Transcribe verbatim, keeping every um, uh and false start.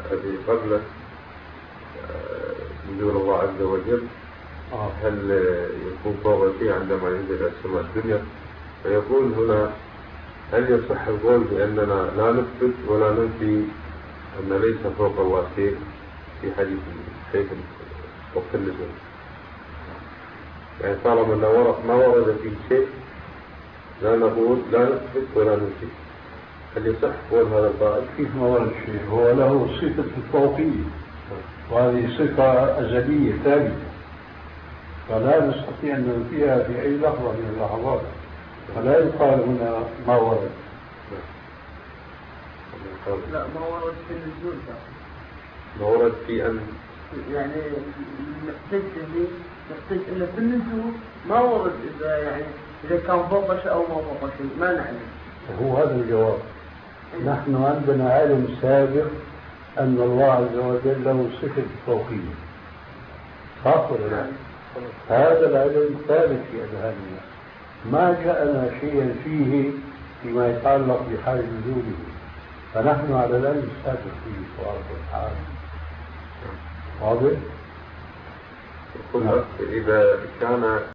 هذه قبل نزول الله عز وجل، هل يكون فوق شيء عندما ينزل إلى السماء الدنيا؟ فيقول هنا هل يصح القول بأننا لا نثبت ولا ننفي أن ليس فوق الله شيء في حديث كيف وقت النزول؟ يعني طالما ما ورد فيه شيء لا نقول لا نثبت ولا ننفي، هل يصح قول هذا القائل؟ كيف ما ورد شيء؟ هو له صفة الفوقية، وهذه صفة أزلية ثابتة، فلا نستطيع أن ننفيها في أي لحظة من اللحظات، فلا يقال هنا ما ورد. لا ما ورد في النزول، ما ورد في أن يعني نحتاج به نحتاج إلا في النزول ما ورد إذا يعني إذا كان فوق شيء أو ما فوق شيء ما نعلم. هو هذا الجواب. نحن عندنا علم سابق أن الله عز وجل له صفة فوقية، صح ولا لا؟ هذا العلم ثابت في أذهاننا، ما جاءنا شيئا فيه فيما يتعلق بحال نزوله، فنحن على العلم السابق فيه سبحانه وتعالى. واضح؟ إذا كان